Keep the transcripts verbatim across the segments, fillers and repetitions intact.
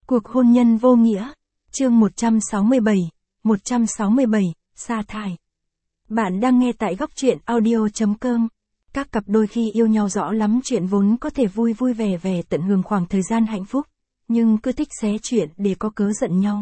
Cuộc hôn nhân vô nghĩa. Chương một trăm sáu mươi bảy, một trăm sáu mươi bảy, sa thải. Bạn đang nghe tại góc truyện audio chấm com. Các cặp đôi khi yêu nhau rõ lắm chuyện vốn có thể vui vui vẻ vẻ tận hưởng khoảng thời gian hạnh phúc, nhưng cứ thích xé chuyện để có cớ giận nhau.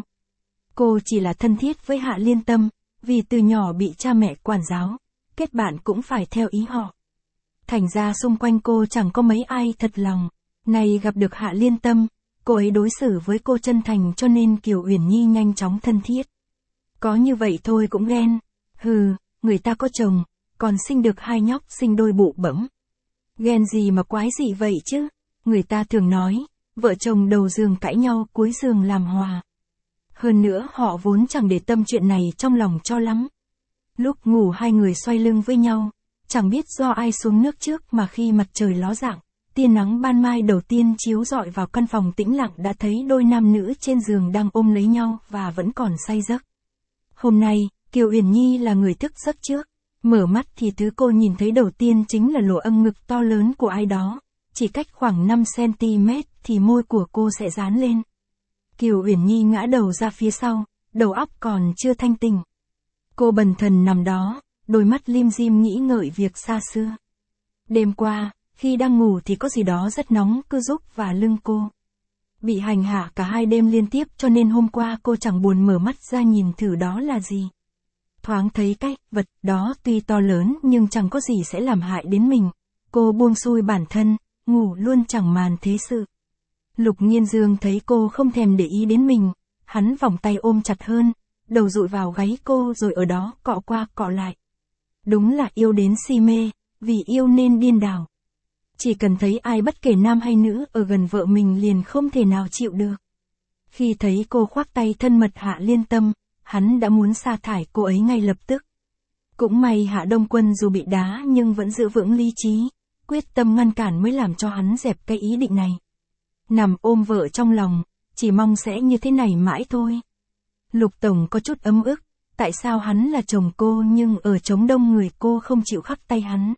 Cô chỉ là thân thiết với Hạ Liên Tâm, vì từ nhỏ bị cha mẹ quản giáo, kết bạn cũng phải theo ý họ. Thành ra xung quanh cô chẳng có mấy ai thật lòng. Này gặp được Hạ Liên Tâm, cô ấy đối xử với cô chân thành cho nên Kiều Uyển Nhi nhanh chóng thân thiết. Có như vậy thôi cũng ghen. Hừ, người ta có chồng, còn sinh được hai nhóc sinh đôi bụ bẫm. Ghen gì mà quái gì vậy chứ? Người ta thường nói, vợ chồng đầu giường cãi nhau cuối giường làm hòa. Hơn nữa họ vốn chẳng để tâm chuyện này trong lòng cho lắm. Lúc ngủ hai người xoay lưng với nhau, chẳng biết do ai xuống nước trước mà khi mặt trời ló dạng, tia nắng ban mai đầu tiên chiếu rọi vào căn phòng tĩnh lặng đã thấy đôi nam nữ trên giường đang ôm lấy nhau và vẫn còn say giấc. Hôm nay, Kiều Uyển Nhi là người thức giấc trước. Mở mắt thì thứ cô nhìn thấy đầu tiên chính là lỗ âm ngực to lớn của ai đó. Chỉ cách khoảng năm xăng ti mét thì môi của cô sẽ dán lên. Kiều Uyển Nhi ngã đầu ra phía sau, đầu óc còn chưa thanh tỉnh. Cô bần thần nằm đó, đôi mắt lim dim nghĩ ngợi việc xa xưa. Đêm qua, khi đang ngủ thì có gì đó rất nóng cứ rúc vào lưng cô. Bị hành hạ cả hai đêm liên tiếp cho nên hôm qua cô chẳng buồn mở mắt ra nhìn thử đó là gì. Thoáng thấy cái vật đó tuy to lớn nhưng chẳng có gì sẽ làm hại đến mình. Cô buông xuôi bản thân, ngủ luôn chẳng màn thế sự. Lục Nghiên Dương thấy cô không thèm để ý đến mình, hắn vòng tay ôm chặt hơn, đầu dụi vào gáy cô rồi ở đó cọ qua cọ lại. Đúng là yêu đến si mê, vì yêu nên điên đảo. Chỉ cần thấy ai bất kể nam hay nữ ở gần vợ mình liền không thể nào chịu được. Khi thấy cô khoác tay thân mật Hạ Liên Tâm, hắn đã muốn sa thải cô ấy ngay lập tức. Cũng may Hạ Đông Quân dù bị đá nhưng vẫn giữ vững lý trí, quyết tâm ngăn cản mới làm cho hắn dẹp cái ý định này. Nằm ôm vợ trong lòng, chỉ mong sẽ như thế này mãi thôi. Lục Tổng có chút ấm ức, tại sao hắn là chồng cô nhưng ở trống đông người cô không chịu khắc tay hắn.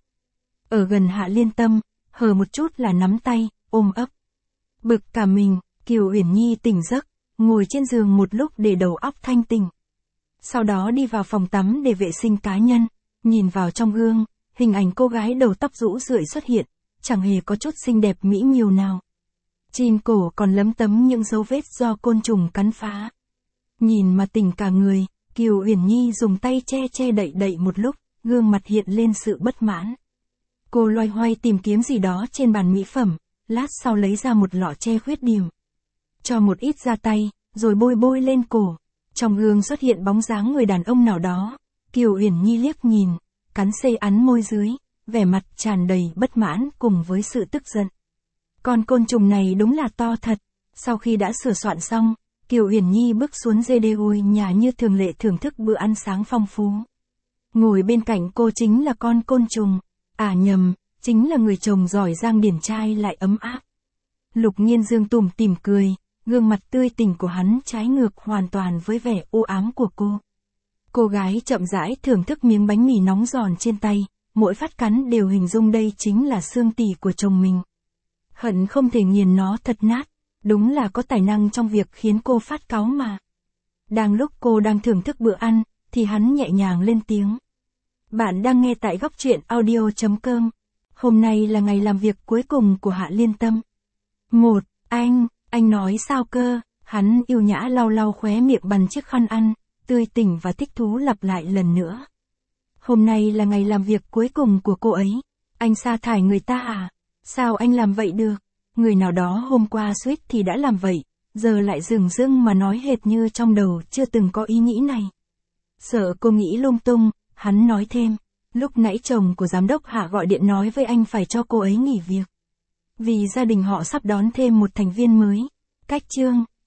Ở gần Hạ Liên Tâm, hờ một chút là nắm tay, ôm ấp. Bực cả mình, Kiều Uyển Nhi tỉnh giấc, ngồi trên giường một lúc để đầu óc thanh tỉnh. Sau đó đi vào phòng tắm để vệ sinh cá nhân, nhìn vào trong gương, hình ảnh cô gái đầu tóc rũ rượi xuất hiện, chẳng hề có chút xinh đẹp mỹ miều nào. Trên cổ còn lấm tấm những dấu vết do côn trùng cắn phá. Nhìn mà tỉnh cả người, Kiều Uyển Nhi dùng tay che che đậy đậy một lúc, gương mặt hiện lên sự bất mãn. Cô loay hoay tìm kiếm gì đó trên bàn mỹ phẩm, lát sau lấy ra một lọ che khuyết điểm. Cho một ít ra tay, rồi bôi bôi lên cổ. Trong gương xuất hiện bóng dáng người đàn ông nào đó. Kiều Uyển Nhi liếc nhìn, cắn xê ắn môi dưới, vẻ mặt tràn đầy bất mãn cùng với sự tức giận. Con côn trùng này đúng là to thật. Sau khi đã sửa soạn xong, Kiều Uyển Nhi bước xuống dê đê ôi nhà như thường lệ thưởng thức bữa ăn sáng phong phú. Ngồi bên cạnh cô chính là con côn trùng. À nhầm, chính là người chồng giỏi giang điển trai lại ấm áp. Lục Nghiên Dương tủm tỉm cười, gương mặt tươi tỉnh của hắn trái ngược hoàn toàn với vẻ u ám của cô. Cô gái chậm rãi thưởng thức miếng bánh mì nóng giòn trên tay, mỗi phát cắn đều hình dung đây chính là xương tỳ của chồng mình. Hận không thể nghiền nó thật nát, đúng là có tài năng trong việc khiến cô phát cáu mà. Đang lúc cô đang thưởng thức bữa ăn, thì hắn nhẹ nhàng lên tiếng. Bạn đang nghe tại góc truyện audio chấm com. Hôm nay là ngày làm việc cuối cùng của Hạ Liên Tâm. Một, anh, anh nói sao cơ? Hắn yêu nhã lau lau khóe miệng bằng chiếc khăn ăn, tươi tỉnh và thích thú lặp lại lần nữa. Hôm nay là ngày làm việc cuối cùng của cô ấy. Anh sa thải người ta à? Sao anh làm vậy được? Người nào đó hôm qua suýt thì đã làm vậy, giờ lại dửng dưng mà nói hệt như trong đầu chưa từng có ý nghĩ này. Sợ cô nghĩ lung tung, hắn nói thêm. Lúc nãy chồng của giám đốc Hạ gọi điện nói với anh phải cho cô ấy nghỉ việc. Vì gia đình họ sắp đón thêm một thành viên mới. Cách chương.